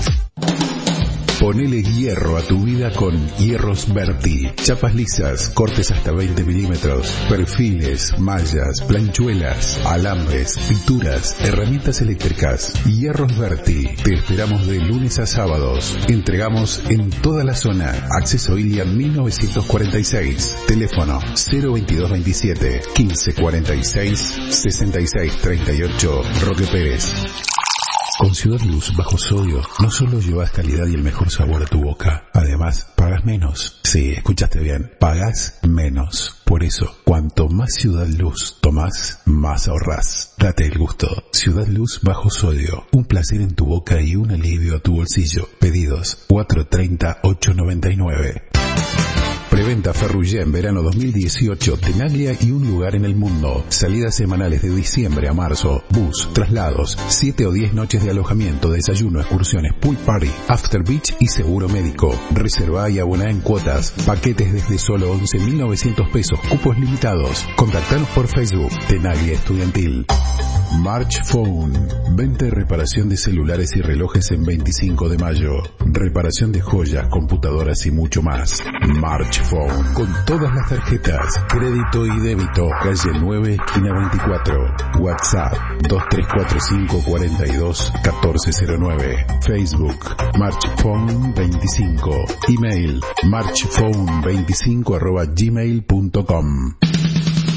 A: Ponele hierro a tu vida con Hierros Berti. Chapas lisas, cortes hasta 20 milímetros, perfiles, mallas, planchuelas, alambres, pinturas, herramientas eléctricas. Hierros Berti. Te esperamos de lunes a sábados. Entregamos en toda la zona. Acceso Ilia 1946. Teléfono 02227 1546 6638. Roque Pérez. Con Ciudad Luz bajo sodio no solo llevas calidad y el mejor sabor a tu boca, además pagas menos. Sí, escuchaste bien, pagas menos. Por eso, cuanto más Ciudad Luz tomás, más ahorrás. Date el gusto. Ciudad Luz bajo sodio, un placer en tu boca y un alivio a tu bolsillo. Pedidos 430-899. Preventa Ferrugem verano 2018, Tenaglia y un lugar en el mundo. Salidas semanales de diciembre a marzo. Bus, traslados, 7 o 10 noches de alojamiento, desayuno, excursiones, pool party, after beach y seguro médico. Reserva y abona en cuotas. Paquetes desde solo 11.900 pesos, cupos limitados. Contactanos por Facebook, Tenaglia Estudiantil. March Phone, venta y reparación de celulares y relojes en 25 de mayo. Reparación de joyas, computadoras y mucho más. March Phone, con todas las tarjetas, crédito y débito. Calle 9, esquina 24. WhatsApp 2345 42 1409. Facebook March Phone 25. Email marchphone25@gmail.com.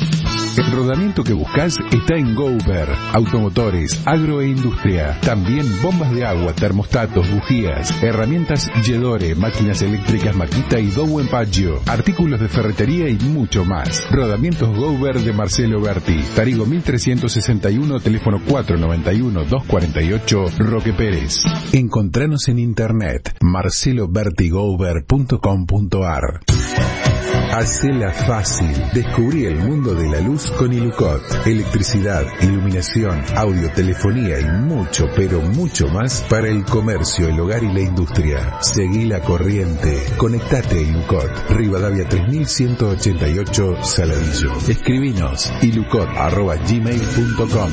A: El rodamiento que buscas está en Gober, automotores, agro e industria. También bombas de agua, termostatos, bujías, herramientas Yedore, máquinas eléctricas Makita y Dowen Paggio, artículos de ferretería y mucho más. Rodamientos Gober de Marcelo Berti, Tarigo 1361, teléfono 491-248, Roque Pérez. Encontranos en internet, marcelobertigober.com.ar. Hacela fácil. Descubrí el mundo de la luz con Ilucot. Electricidad, iluminación, audio, telefonía y mucho, pero mucho más para el comercio, el hogar y la industria. Seguí la corriente. Conectate a Ilucot. Rivadavia 3188, Saladillo. Escribinos ilucot@gmail.com.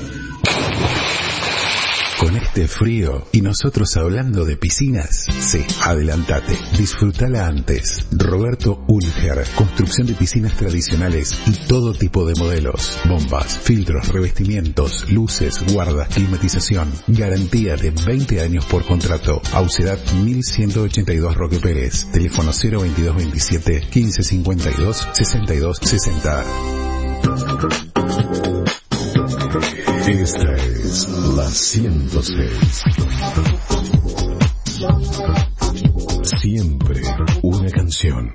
A: Con este frío y nosotros hablando de piscinas, sí, adelantate, disfrútala antes. Roberto Ulger, construcción de piscinas tradicionales y todo tipo de modelos, bombas, filtros, revestimientos, luces, guardas, climatización, garantía de 20 años por contrato. Aucedad 1182 Roque Pérez, teléfono 02227 1552 6260.
D: Esta es la 106. Siempre una canción.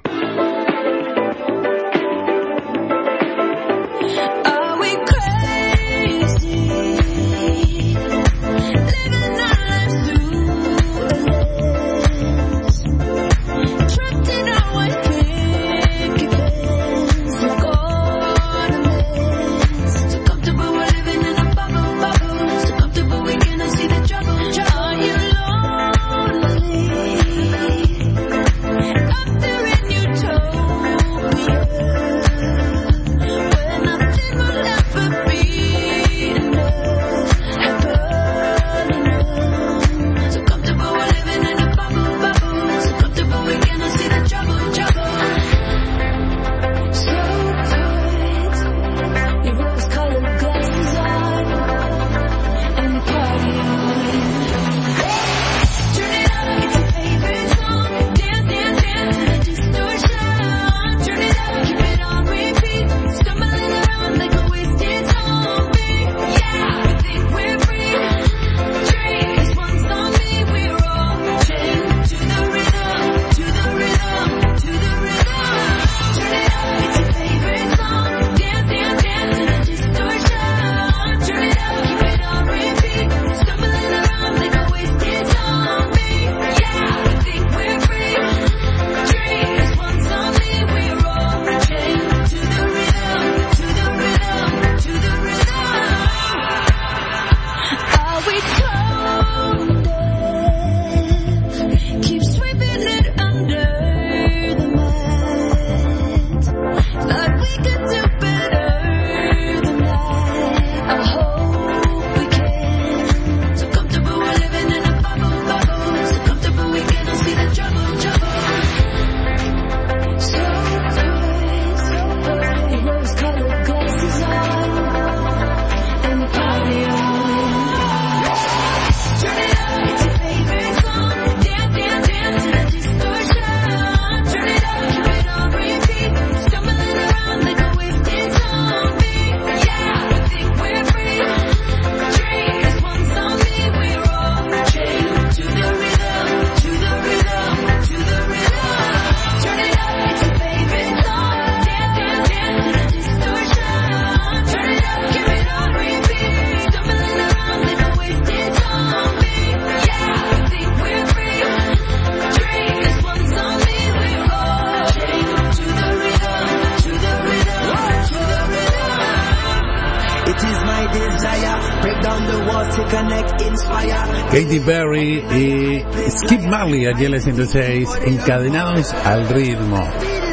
Q: Katy Perry y Skip Marley aquí en la 106, encadenados al ritmo.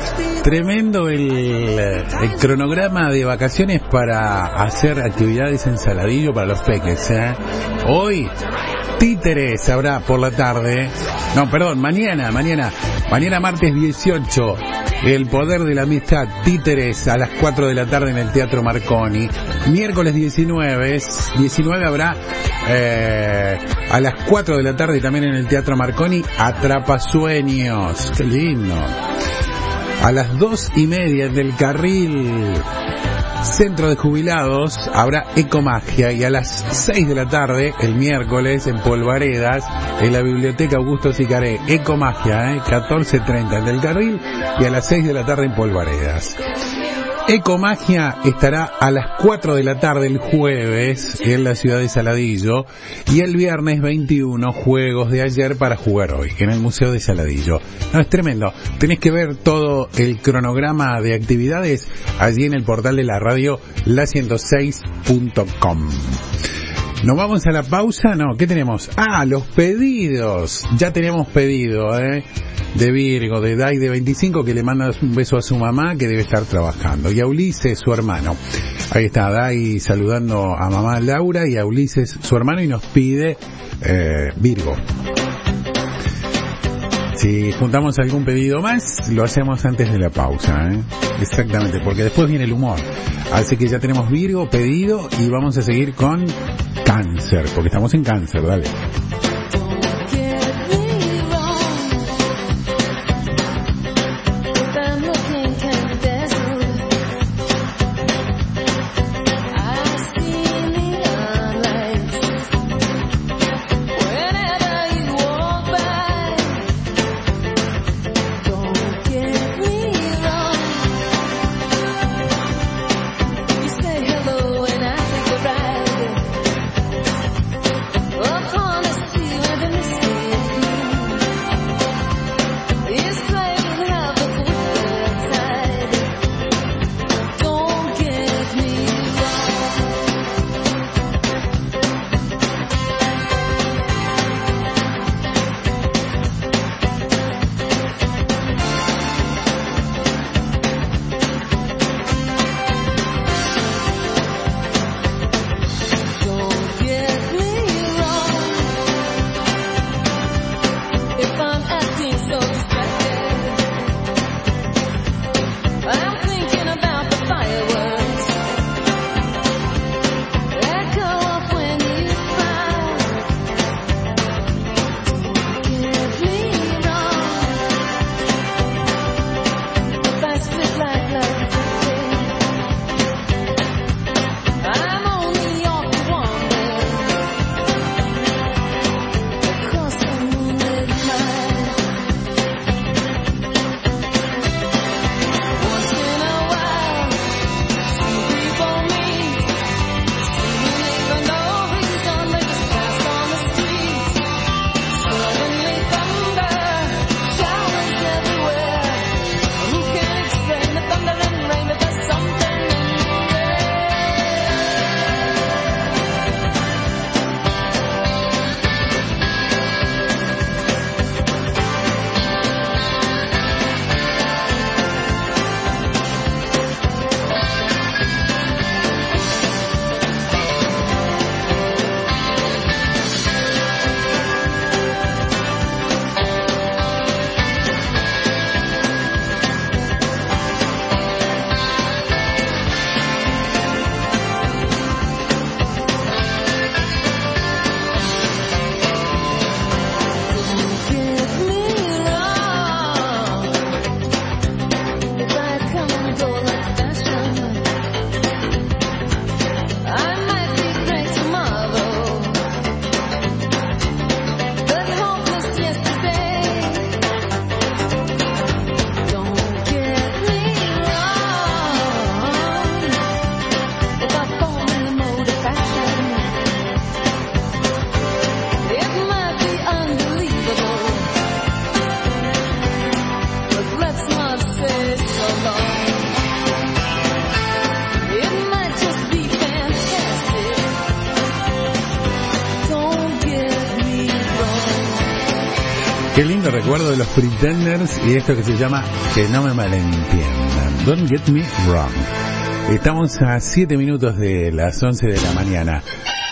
Q: Tremendo el cronograma de vacaciones para hacer actividades en Saladillo para los peques, ¿eh? Hoy, títeres habrá por la tarde. No, perdón, mañana martes 18, El Poder de la Amistad, títeres a las 4 de la tarde en el Teatro Marconi. Miércoles 19 habrá a las 4 de la tarde también en el Teatro Marconi, Atrapasueños. Qué lindo. A las 2:30 del Carril Centro de Jubilados habrá Ecomagia, y a las 6 de la tarde, el miércoles, en Polvaredas, en la Biblioteca Augusto Sicaré, Ecomagia, 14:30 en Del Carril, y a las 6 de la tarde en Polvaredas. Ecomagia estará a las 4 de la tarde el jueves en la ciudad de Saladillo, y el viernes 21 juegos de ayer para jugar hoy en el Museo de Saladillo. No, es tremendo. Tenés que ver todo el cronograma de actividades allí en el portal de la radio la106.com. ¿Nos vamos a la pausa? No, ¿qué tenemos? Los pedidos. Ya tenemos pedido, de Virgo, de Dai de 25, que le manda un beso a su mamá, que debe estar trabajando, y a Ulises, su hermano. Ahí está Dai saludando a mamá Laura y a Ulises, su hermano, y nos pide Virgo. Si juntamos algún pedido más, lo hacemos antes de la pausa, exactamente, porque después viene el humor. Así que ya tenemos Virgo pedido, y vamos a seguir con Cáncer, porque estamos en Cáncer. Dale. Qué lindo recuerdo de los Pretenders y esto que se llama Que no me malentiendan. Don't get me wrong. Estamos a 7 minutos de las 11 de la mañana.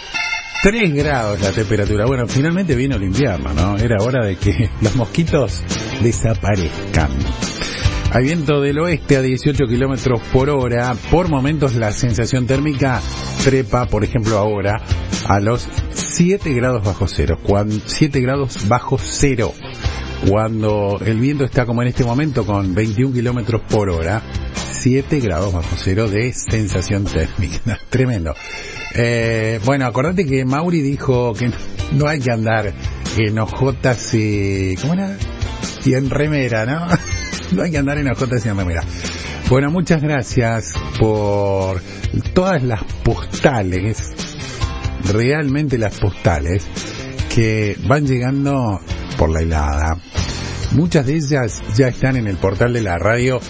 Q: 3 grados la temperatura. Bueno, finalmente vino el invierno, ¿no? Era hora de que los mosquitos desaparezcan. Hay viento del oeste a 18 kilómetros por hora. Por momentos la sensación térmica trepa, por ejemplo ahora, a los 7 grados bajo cero. 7 grados bajo cero. Cuando el viento está como en este momento con 21 kilómetros por hora, 7 grados bajo cero de sensación térmica. Tremendo. Bueno, acordate que Mauri dijo que no hay que andar en ojotas y... ¿cómo era? Y en remera, ¿no? No hay que andar en ojotas y en remera. Bueno, muchas gracias por todas las postales, realmente las postales, que van llegando por la helada. Muchas de ellas ya están en el portal de la radio,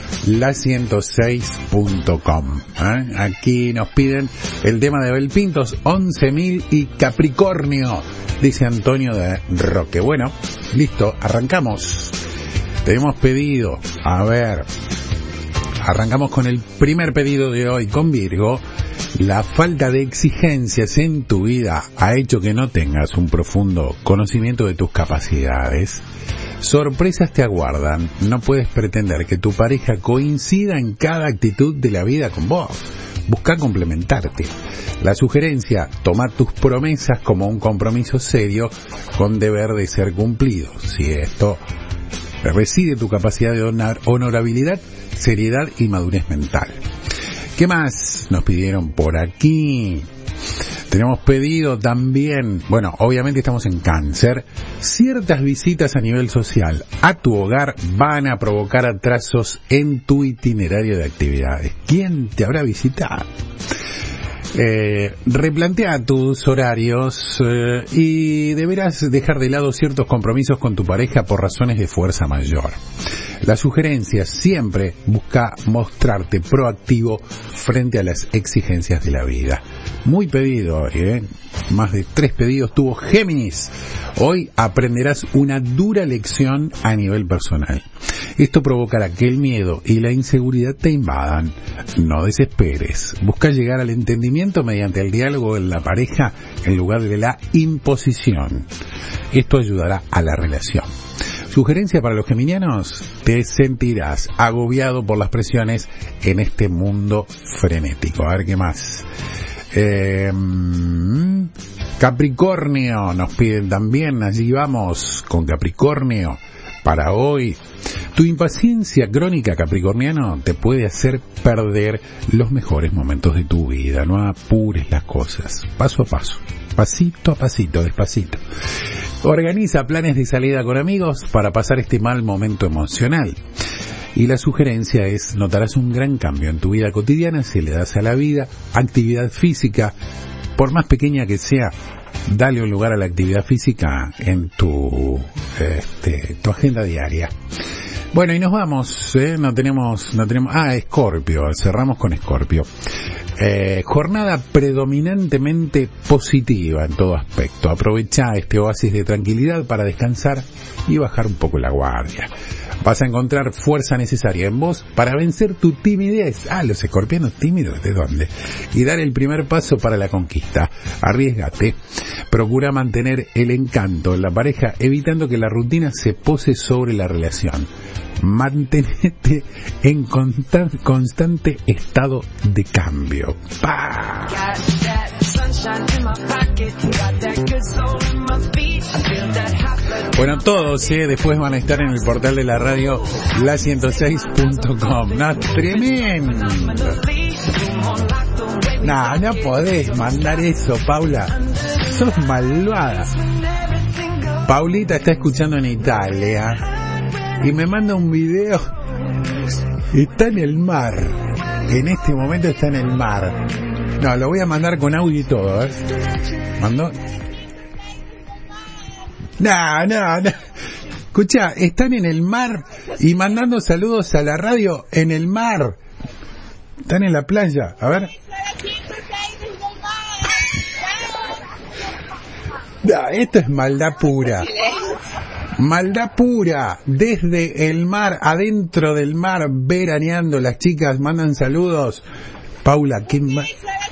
Q: la106.com. Aquí nos piden el tema de Belpintos, 11.000 y Capricornio, dice Antonio de Roque. Bueno, listo, arrancamos. Tenemos pedido, a ver, arrancamos con el primer pedido de hoy, con Virgo. La falta de exigencias en tu vida ha hecho que no tengas un profundo conocimiento de tus capacidades. Sorpresas te aguardan. No puedes pretender que tu pareja coincida en cada actitud de la vida con vos. Busca complementarte. La sugerencia, toma tus promesas como un compromiso serio con deber de ser cumplido. Si esto reside tu capacidad de honorabilidad, seriedad y madurez mental. ¿Qué más nos pidieron por aquí? Tenemos pedido también, bueno, obviamente estamos en Cáncer. Ciertas visitas a nivel social a tu hogar van a provocar atrasos en tu itinerario de actividades. ¿Quién te habrá visitado? Replantea tus horarios y deberás dejar de lado ciertos compromisos con tu pareja por razones de fuerza mayor. La sugerencia siempre busca mostrarte proactivo frente a las exigencias de la vida. Muy pedido hoy, más de 3 pedidos tuvo Géminis. Hoy aprenderás una dura lección a nivel personal. Esto provocará que el miedo y la inseguridad te invadan. No desesperes. Busca llegar al entendimiento mediante el diálogo en la pareja en lugar de la imposición. Esto ayudará a la relación. Sugerencia para los geminianos: te sentirás agobiado por las presiones en este mundo frenético. A ver qué más. Capricornio nos piden también, allí vamos con Capricornio para hoy. Tu impaciencia crónica, capricorniano, te puede hacer perder los mejores momentos de tu vida. No apures las cosas, paso a paso, pasito a pasito, despacito. Organiza planes de salida con amigos para pasar este mal momento emocional. Y la sugerencia es, notarás un gran cambio en tu vida cotidiana si le das a la vida actividad física, por más pequeña que sea. Dale un lugar a la actividad física en tu agenda diaria. Bueno, y nos vamos, no tenemos, Escorpio, cerramos con Escorpio. Jornada predominantemente positiva en todo aspecto. Aprovecha este oasis de tranquilidad para descansar y bajar un poco la guardia. Vas a encontrar fuerza necesaria en vos para vencer tu timidez. Los escorpianos tímidos, ¿de dónde? Y dar el primer paso para la conquista. Arriésgate. Procura mantener el encanto en la pareja, evitando que la rutina se pose sobre la relación. Mantenete en constante estado de cambio. ¡Pah! Bueno, todos, después van a estar en el portal de la radio, la106.com. No, tremendo. No podés mandar eso, Paula. Sos malvada. Paulita está escuchando en Italia y me manda un video. Está en el mar. En este momento está en el mar. No, lo voy a mandar con audio y todo, ¿Mandó? No. Escucha, están en el mar y mandando saludos a la radio en el mar. Están en la playa. A ver. No, esto es maldad pura. Maldad pura. Desde el mar, adentro del mar, veraneando. Las chicas mandan saludos. Paula, ¿qué más?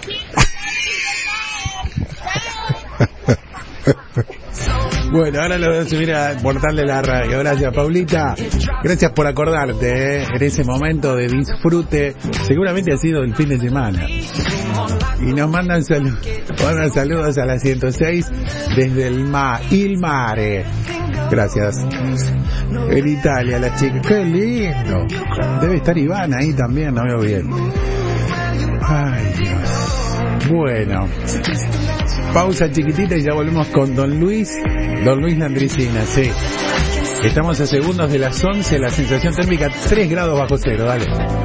Q: Bueno, ahora lo voy a subir al portal de la radio. Gracias, Paulita. Gracias por acordarte, en ese momento de disfrute. Seguramente ha sido el fin de semana. Y nos mandan saludos a la 106 desde el Il Mare. Gracias. En Italia, la chica. ¡Qué lindo! Debe estar Iván ahí también, no veo bien. Ay, Dios. Bueno. Pausa chiquitita y ya volvemos con Don Luis Landricina, sí. Estamos a segundos de las 11, la sensación térmica 3 grados bajo cero, dale.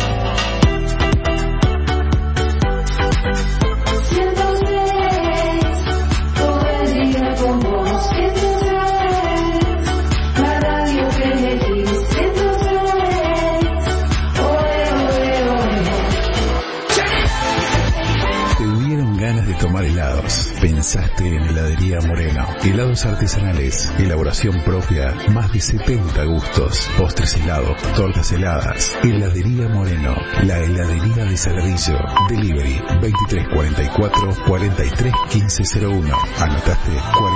A: Tomar helados. Pensaste en Heladería Moreno. Helados artesanales, elaboración propia, más de 70 gustos, postres helados, tortas heladas. Heladería Moreno, la heladería de Saladillo. Delivery 2344 43 1501. ¿Anotaste?